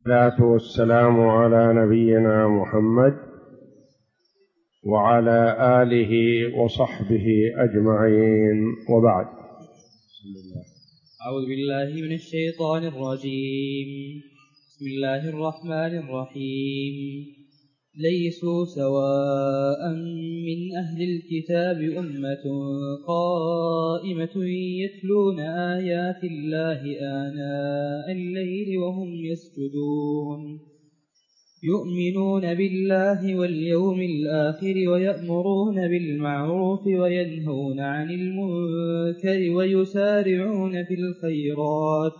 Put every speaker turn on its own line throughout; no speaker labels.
والصلاة والسلام على نبينا محمد وعلى آله وصحبه أجمعين، وبعد.
أعوذ بالله من الشيطان الرجيم. بسم الله الرحمن الرحيم. ليسوا سواء من أهل الكتاب أمة قائمة يتلون آيات الله آناء الليل وهم يسجدون، يؤمنون بالله واليوم الآخر ويأمرون بالمعروف وينهون عن المنكر ويسارعون في الخيرات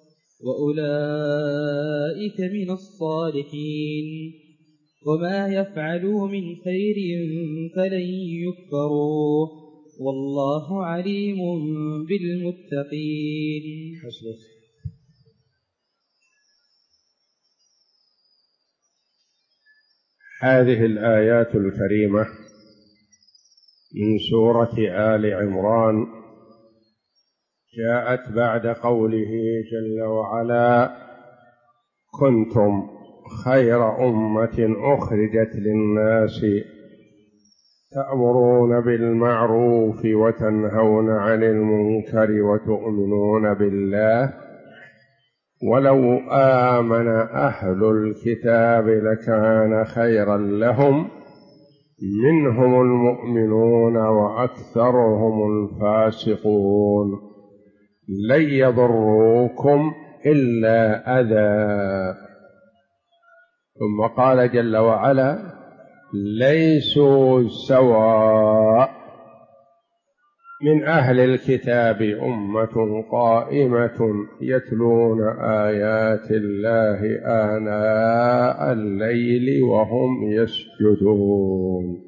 وأولئك من الصالحين، وما يفعلوا من خير فلن يكفروه، والله عليم بالمتقين.
هذه الآيات الكريمة من سورة آل عمران جاءت بعد قوله جل وعلا: كنتم خير أمة أخرجت للناس تأمرون بالمعروف وتنهون عن المنكر وتؤمنون بالله، ولو آمن أهل الكتاب لكان خيرا لهم، منهم المؤمنون وأكثرهم الفاسقون، لن يضروكم إلا أذى. ثم قال جل وعلا: ليسوا سواء من أهل الكتاب أمة قائمة يتلون آيات الله آناء الليل وهم يسجدون.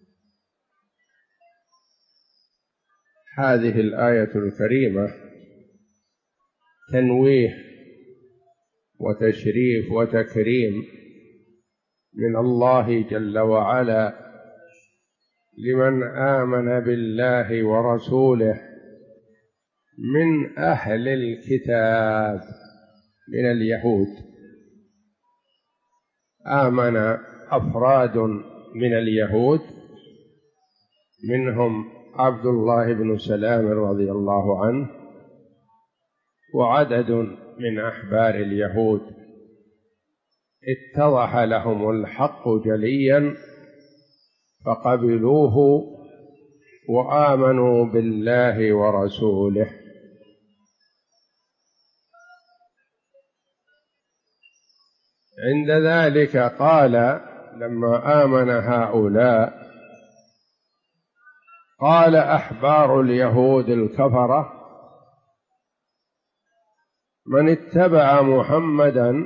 هذه الآية الكريمة تنويه وتشريف وتكريم من الله جل وعلا لمن آمن بالله ورسوله من أهل الكتاب من اليهود. آمن أفراد من اليهود، منهم عبد الله بن سلام رضي الله عنه، وعدد من أحبار اليهود اتضح لهم الحق جليا فقبلوه وآمنوا بالله ورسوله. عند ذلك قال لما آمن هؤلاء، قال أحبار اليهود الكفرة: من اتبع محمدا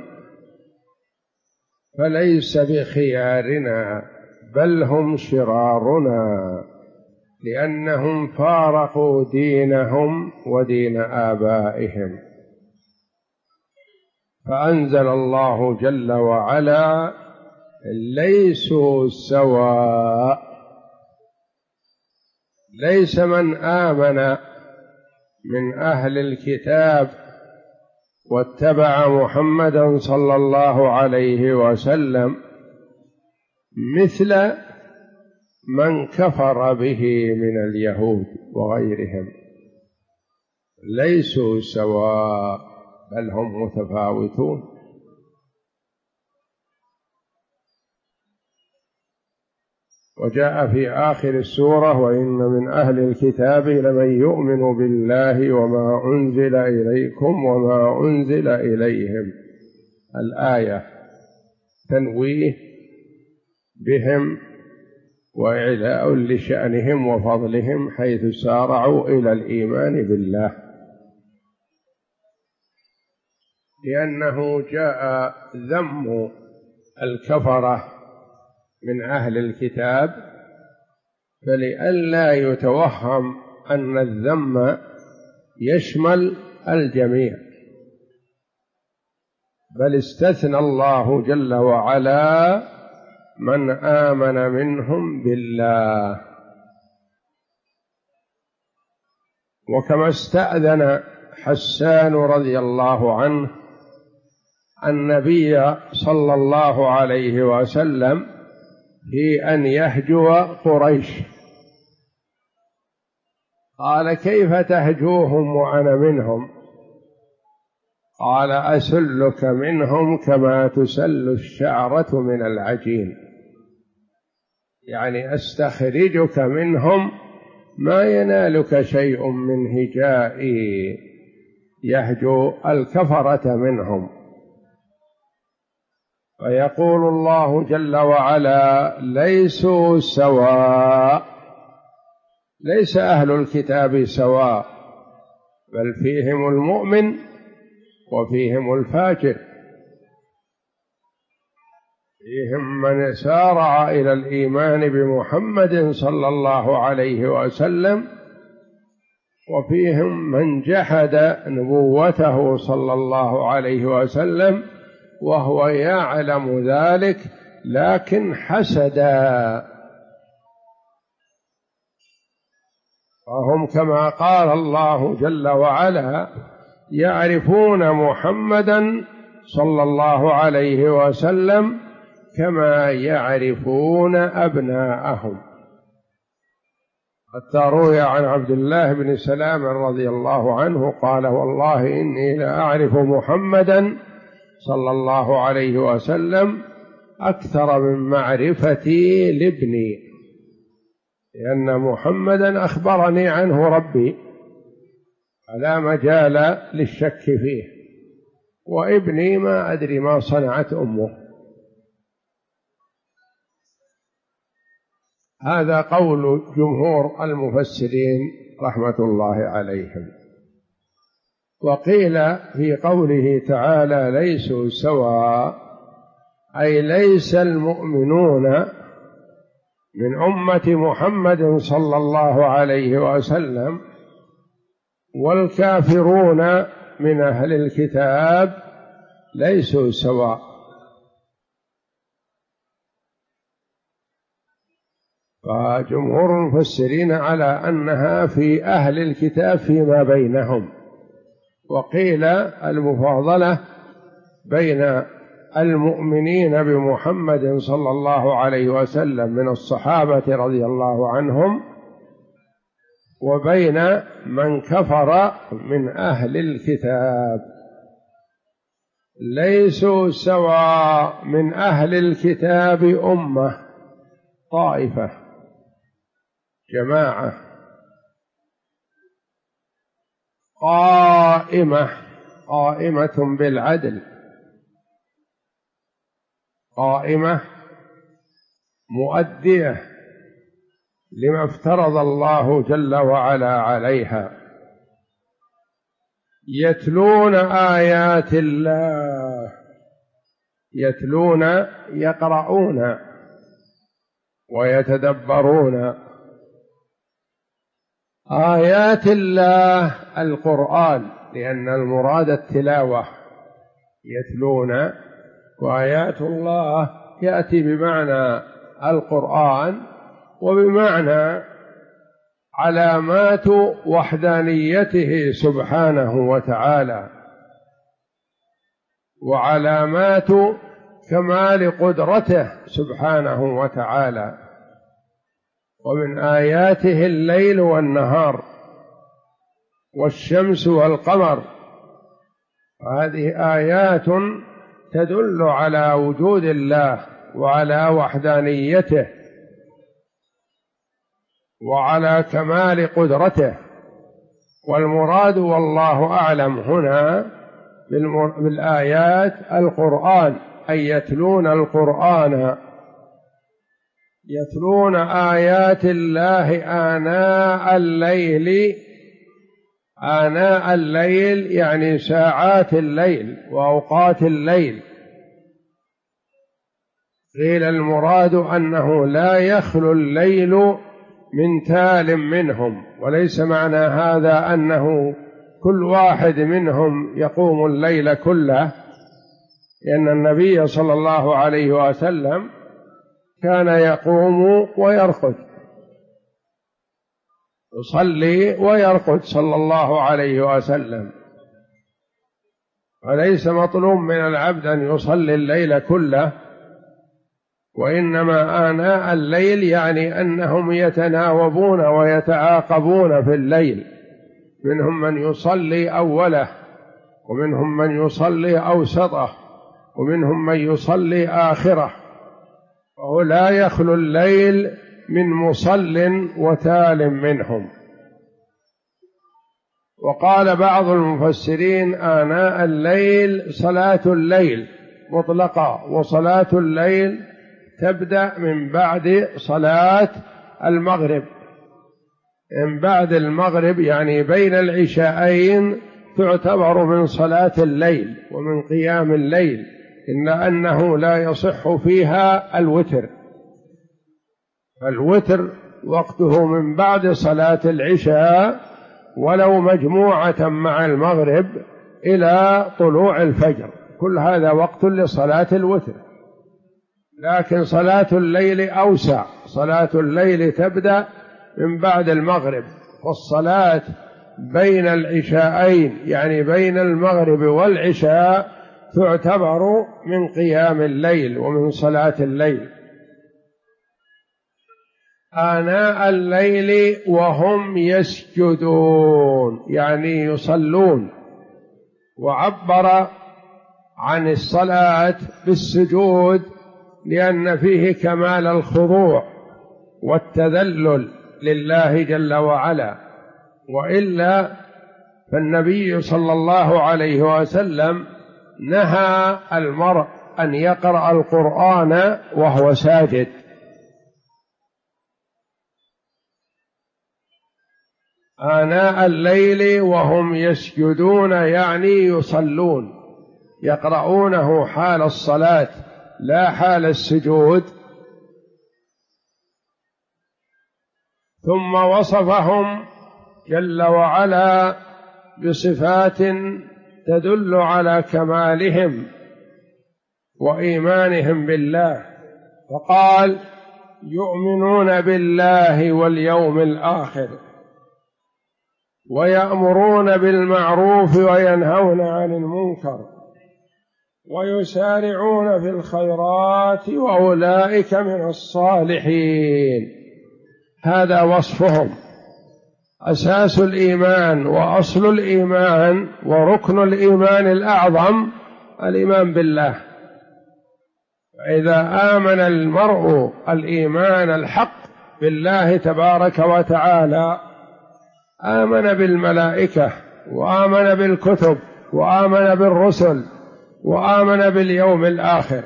فليس بخيارنا بل هم شرارنا، لأنهم فارقوا دينهم ودين آبائهم. فأنزل الله جل وعلا: ليسوا سواء. ليس من آمن من أهل الكتاب واتبع محمدا صلى الله عليه وسلم مثل من كفر به من اليهود وغيرهم، ليسوا سواء بل هم متفاوتون. وجاء في آخر السورة: وإن من أهل الكتاب لمن يؤمن بالله وما أنزل إليكم وما أنزل إليهم. الآية تنويه بهم وإعلاء لشأنهم وفضلهم حيث سارعوا إلى الإيمان بالله، لأنه جاء ذم الكفرة من أهل الكتاب، فلئلا يتوهم أن الذم يشمل الجميع، بل استثنى الله جل وعلا من آمن منهم بالله. وكما استأذن حسان رضي الله عنه النبي صلى الله عليه وسلم في أن يهجو قريش. قال: كيف تهجوهم وأنا منهم؟ قال: أسلك منهم كما تسل الشعرة من العجين، يعني أستخرجك منهم ما ينالك شيء من هجائي. يهجو الكفرة منهم. فيقول الله جل وعلا: ليسوا سواء، ليس أهل الكتاب سواء، بل فيهم المؤمن وفيهم الفاجر، فيهم من سارع إلى الإيمان بمحمد صلى الله عليه وسلم، وفيهم من جحد نبوته صلى الله عليه وسلم وهو يعلم ذلك لكن حسدا. وهم كما قال الله جل وعلا: يعرفون محمدا صلى الله عليه وسلم كما يعرفون أبناءهم. حتى روي عن عبد الله بن سلام رضي الله عنه قال: والله إني لأعرف محمدا صلى الله عليه وسلم أكثر من معرفتي لابني، لأن محمدا أخبرني عنه ربي فلا مجال للشك فيه، وابني ما أدري ما صنعت أمه. هذا قول جمهور المفسرين رحمة الله عليهم. وقيل في قوله تعالى: ليسوا سواء، أي ليس المؤمنون من أمة محمد صلى الله عليه وسلم والكافرون من أهل الكتاب ليسوا سواء. فجمهور المفسرين على أنها في أهل الكتاب فيما بينهم. وقيل المفاضلة بين المؤمنين بمحمد صلى الله عليه وسلم من الصحابة رضي الله عنهم وبين من كفر من أهل الكتاب. ليسوا سواء، من أهل الكتاب أمة، طائفة، جماعة قائمة بالعدل، قائمة مؤدية لما افترض الله جل وعلا عليها، يتلون آيات الله، يتلون يقرؤون ويتدبرون آيات الله القرآن، لأن المراد التلاوة، يتلون، وآيات الله يأتي بمعنى القرآن وبمعنى علامات وحدانيته سبحانه وتعالى وعلامات كمال قدرته سبحانه وتعالى. ومن آياته الليل والنهار والشمس والقمر، هذه آيات تدل على وجود الله وعلى وحدانيته وعلى كمال قدرته. والمراد والله أعلم هنا بالآيات القرآن، أي يتلون القرآن، يتلون آيات الله آناء الليل يعني ساعات الليل وأوقات الليل. قيل المراد أنه لا يخلو الليل من تال منهم، وليس معنى هذا أنه كل واحد منهم يقوم الليل كله، لأن النبي صلى الله عليه وسلم كان يقوم ويرقد، يصلي ويرقد صلى الله عليه وسلم. وليس مطلوب من العبد أن يصلي الليل كله، وإنما آناء الليل يعني أنهم يتناوبون ويتعاقبون في الليل، منهم من يصلي أوله، ومنهم من يصلي أوسطه، ومنهم من يصلي آخره، وهو لا يخلو الليل من مصل وتال منهم. وقال بعض المفسرين آناء الليل صلاة الليل مطلقة، وصلاة الليل تبدأ من بعد صلاة المغرب، من بعد المغرب يعني بين العشاءين تعتبر من صلاة الليل ومن قيام الليل، إلا أنه لا يصح فيها الوتر، الوتر وقته من بعد صلاة العشاء ولو مجموعة مع المغرب إلى طلوع الفجر، كل هذا وقت لصلاة الوتر. لكن صلاة الليل أوسع، صلاة الليل تبدأ من بعد المغرب، والصلاة بين العشاءين يعني بين المغرب والعشاء تعتبر من قيام الليل ومن صلاة الليل. آناء الليل وهم يسجدون يعني يصلون، وعبر عن الصلاة بالسجود لأن فيه كمال الخضوع والتذلل لله جل وعلا، وإلا فالنبي صلى الله عليه وسلم نهى المرء أن يقرأ القرآن وهو ساجد. آناء الليل وهم يسجدون يعني يصلون، يقرؤونه حال الصلاة لا حال السجود. ثم وصفهم جل وعلا بصفات تدل على كمالهم وإيمانهم بالله، فقال يؤمنون بالله واليوم الآخر، ويأمرون بالمعروف وينهون عن المنكر، ويسارعون في الخيرات وأولئك من الصالحين. هذا وصفهم، أساس الإيمان وأصل الإيمان وركن الإيمان الأعظم الإيمان بالله. إذا آمن المرء الإيمان الحق بالله تبارك وتعالى، آمن بالملائكة وآمن بالكتب وآمن بالرسل وآمن باليوم الآخر.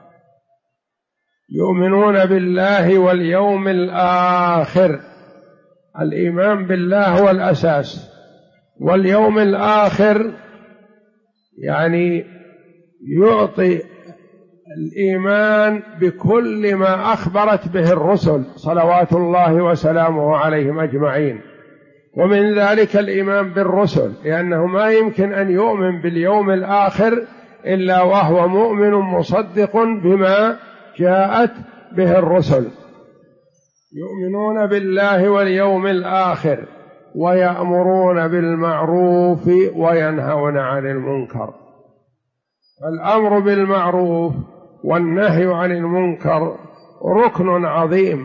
يؤمنون بالله واليوم الآخر، الإيمان بالله هو الأساس، واليوم الآخر يعني يعطي الإيمان بكل ما أخبرت به الرسل صلوات الله وسلامه عليهم أجمعين، ومن ذلك الإيمان بالرسل، لأنه ما يمكن أن يؤمن باليوم الآخر إلا وهو مؤمن مصدق بما جاءت به الرسل. يؤمنون بالله واليوم الآخر ويأمرون بالمعروف وينهون عن المنكر. الأمر بالمعروف والنهي عن المنكر ركن عظيم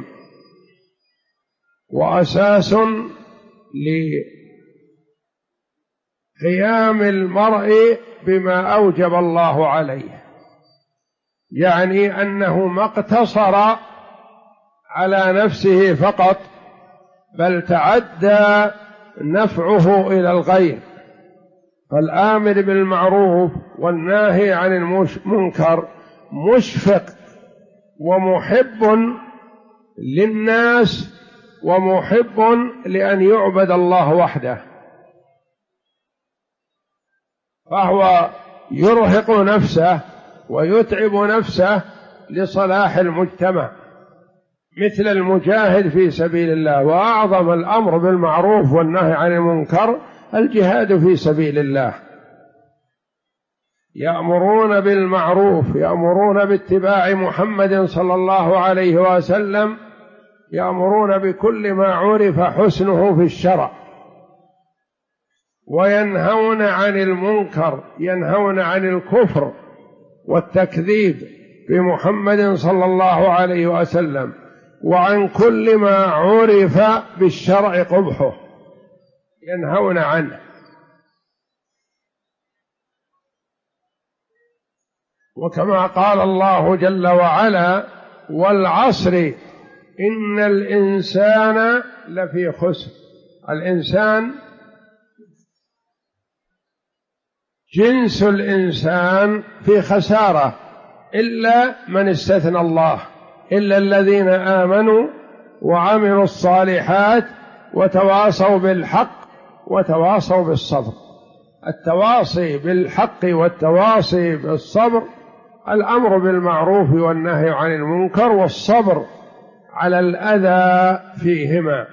وأساس لقيام المرء بما أوجب الله عليه، يعني أنه ما اقتصر على نفسه فقط، بل تعدى نفعه إلى الغير. فالآمر بالمعروف والناهي عن المنكر مشفق ومحب للناس ومحب لأن يعبد الله وحده، فهو يرهق نفسه ويتعب نفسه لصلاح المجتمع، مثل المجاهد في سبيل الله. وأعظم الأمر بالمعروف والنهي عن المنكر الجهاد في سبيل الله. يأمرون بالمعروف، يأمرون باتباع محمد صلى الله عليه وسلم، يأمرون بكل ما عرف حسنه في الشرع، وينهون عن المنكر، ينهون عن الكفر والتكذيب بمحمد صلى الله عليه وسلم، وعن كل ما عرف بالشرع قبحه ينهون عنه. وكما قال الله جل وعلا: والعصر إن الإنسان لفي خسر. الإنسان جنس الإنسان في خسارة إلا من استثنى الله، إلا الذين آمنوا وعملوا الصالحات وتواصوا بالحق وتواصوا بالصبر. التواصي بالحق والتواصي بالصبر الأمر بالمعروف والنهي عن المنكر والصبر على الأذى فيهما.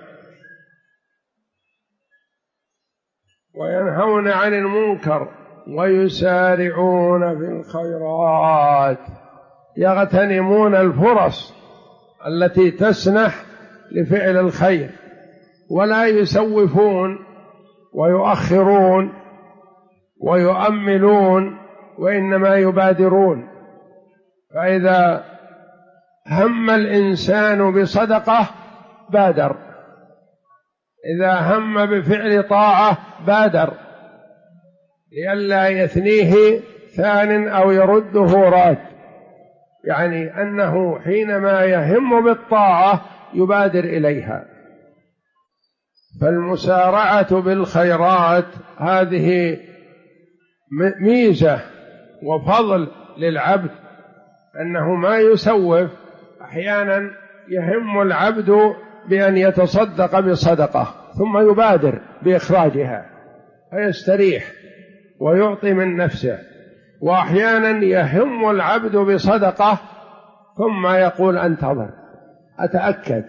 وينهون عن المنكر ويسارعون في الخيرات، يغتنمون الفرص التي تسنح لفعل الخير، ولا يسوفون ويؤخرون ويؤملون، وإنما يبادرون. فإذا هم الإنسان بصدقة بادر، إذا هم بفعل طاعة بادر، لئلا يثنيه ثان أو يرده راد، يعني أنه حينما يهم بالطاعة يبادر إليها. فالمسارعة بالخيرات هذه ميزة وفضل للعبد، أنه ما يسوف. أحيانا يهم العبد بأن يتصدق بصدقة ثم يبادر بإخراجها فيستريح ويعطي من نفسه، وأحيانا يهم العبد بصدقة ثم يقول انتظر أتأكد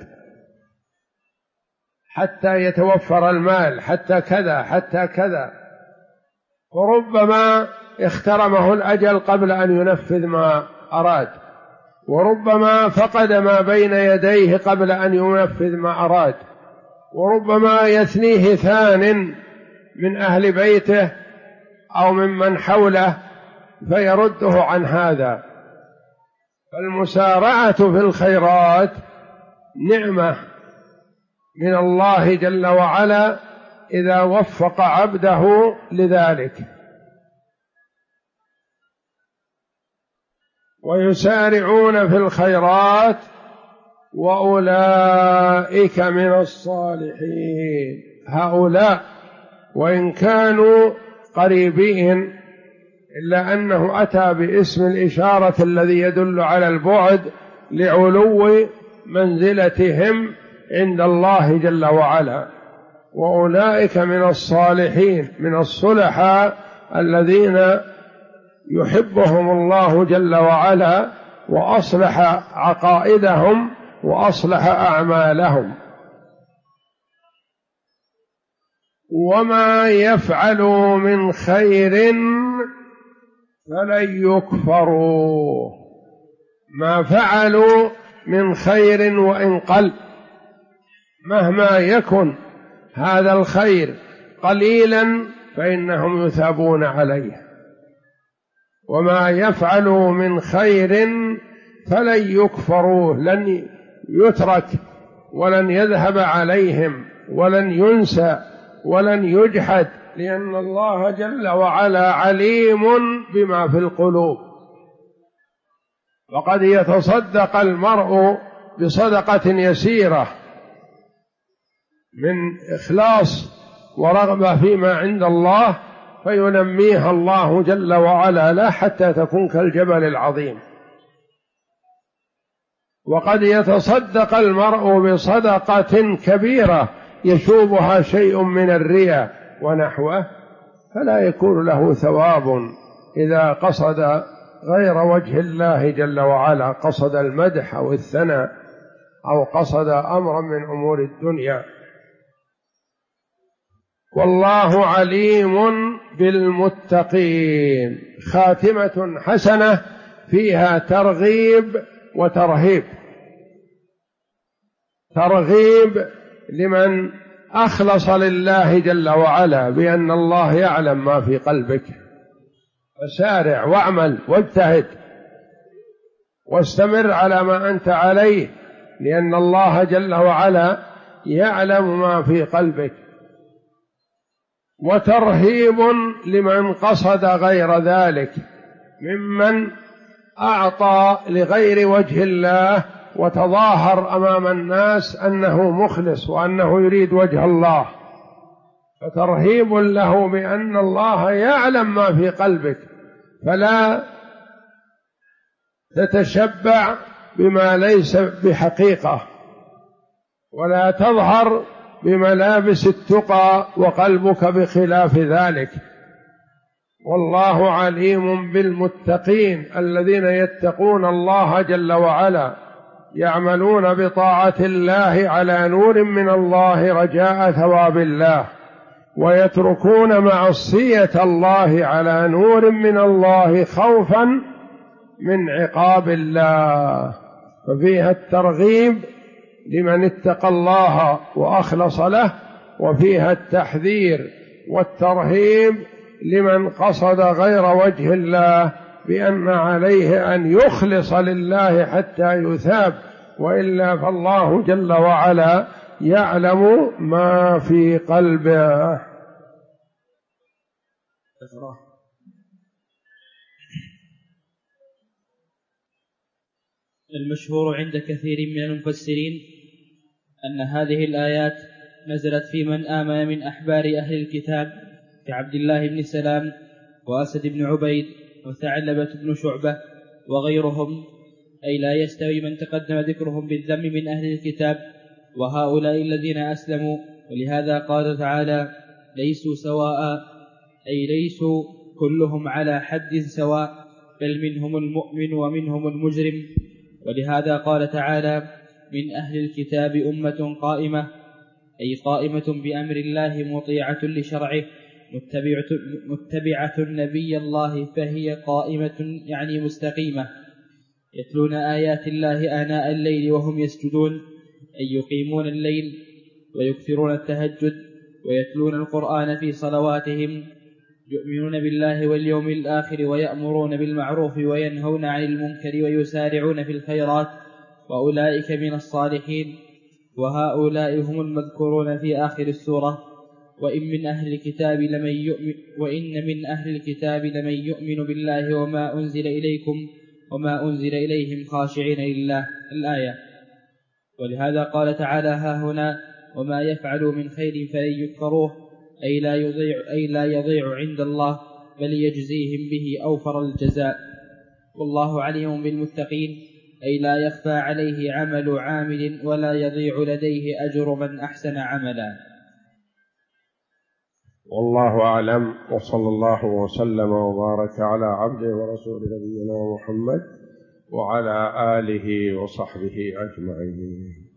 حتى يتوفر المال، حتى كذا حتى كذا، وربما اخترمه الأجل قبل أن ينفذ ما أراد، وربما فقد ما بين يديه قبل أن ينفذ ما أراد، وربما يثنيه ثان من أهل بيته أو ممن حوله فيرده عن هذا. فالمسارعة في الخيرات نعمة من الله جل وعلا إذا وفق عبده لذلك. ويسارعون في الخيرات وأولئك من الصالحين. هؤلاء وإن كانوا قريبين إلا أنه أتى باسم الإشارة الذي يدل على البعد لعلو منزلتهم عند الله جل وعلا. وأولئك من الصالحين، من الصلحاء الذين يحبهم الله جل وعلا وأصلح عقائدهم وأصلح أعمالهم. وما يفعلوا من خير فلن يكفروا. ما فعلوا من خير وإن قل، مهما يكن هذا الخير قليلا فإنهم يثابون عليه. وما يفعلوا من خير فلن يكفروه، لن يترك ولن يذهب عليهم ولن ينسى ولن يجحد، لأن الله جل وعلا عليم بما في القلوب. وقد يتصدق المرء بصدقة يسيرة من إخلاص ورغبة فيما عند الله فينميها الله جل وعلا له حتى تكون كالجبل العظيم. وقد يتصدق المرء بصدقة كبيرة يشوبها شيء من الرياء ونحوه، فلا يكون له ثواب إذا قصد غير وجه الله جل وعلا، قصد المدح أو الثناء أو قصد أمرا من أمور الدنيا. والله عليم بالمتقين. خاتمة حسنة فيها ترغيب وترهيب. ترغيب لمن أخلص لله جل وعلا بأن الله يعلم ما في قلبك، فسارع واعمل واجتهد واستمر على ما أنت عليه، لأن الله جل وعلا يعلم ما في قلبك. وترهيب لمن قصد غير ذلك ممن أعطى لغير وجه الله وتظاهر أمام الناس أنه مخلص وأنه يريد وجه الله، فترهيب له بأن الله يعلم ما في قلبك، فلا تتشبع بما ليس بحقيقة، ولا تظهر بملابس التقى وقلبك بخلاف ذلك. والله عليم بالمتقين الذين يتقون الله جل وعلا، يعملون بطاعة الله على نور من الله رجاء ثواب الله، ويتركون معصية الله على نور من الله خوفا من عقاب الله. ففيها الترغيب لمن اتقى الله وأخلص له، وفيها التحذير والترهيب لمن قصد غير وجه الله بأن عليه أن يخلص لله حتى يثاب، وإلا فالله جل وعلا يعلم ما في قلبه.
المشهور عند كثير من المفسرين أن هذه الآيات نزلت في من آمن من أحبار أهل الكتاب كعبد الله بن سلام وأسد بن عبيد وثعلبة بن شعبة وغيرهم، أي لا يستوي من تقدم ذكرهم بالذم من أهل الكتاب وهؤلاء الذين أسلموا. ولهذا قال تعالى: ليسوا سواء، أي ليسوا كلهم على حد سواء، بل منهم المؤمن ومنهم المجرم. ولهذا قال تعالى: من أهل الكتاب أمة قائمة، أي قائمة بأمر الله مطيعة لشرعه متبعة نبي الله، فهي قائمة يعني مستقيمة، يتلون آيات الله آناء الليل وهم يسجدون، أي يقيمون الليل ويكثرون التهجد ويتلون القرآن في صلواتهم، يؤمنون بالله واليوم الآخر ويأمرون بالمعروف وينهون عن المنكر ويسارعون في الخيرات، وأولئك من الصالحين. وهؤلاء هم المذكورون في آخر السورة: وإن من أهل الكتاب لمن يؤمن بالله وما أنزل إليكم وما أنزل إليهم خاشعين لله، الآية. ولهذا قال تعالى ها هنا: وما يفعلوا من خير فلن يكفروه، أي لا يضيع عند الله، بل يجزيهم به أوفر الجزاء. والله عليم بالمتقين، أي لا يخفى عليه عمل عامل ولا يضيع لديه أجر من أحسن عملا.
والله أعلم، وصلى الله وسلم وبارك على عبده ورسوله نبينا محمد وعلى آله وصحبه أجمعين.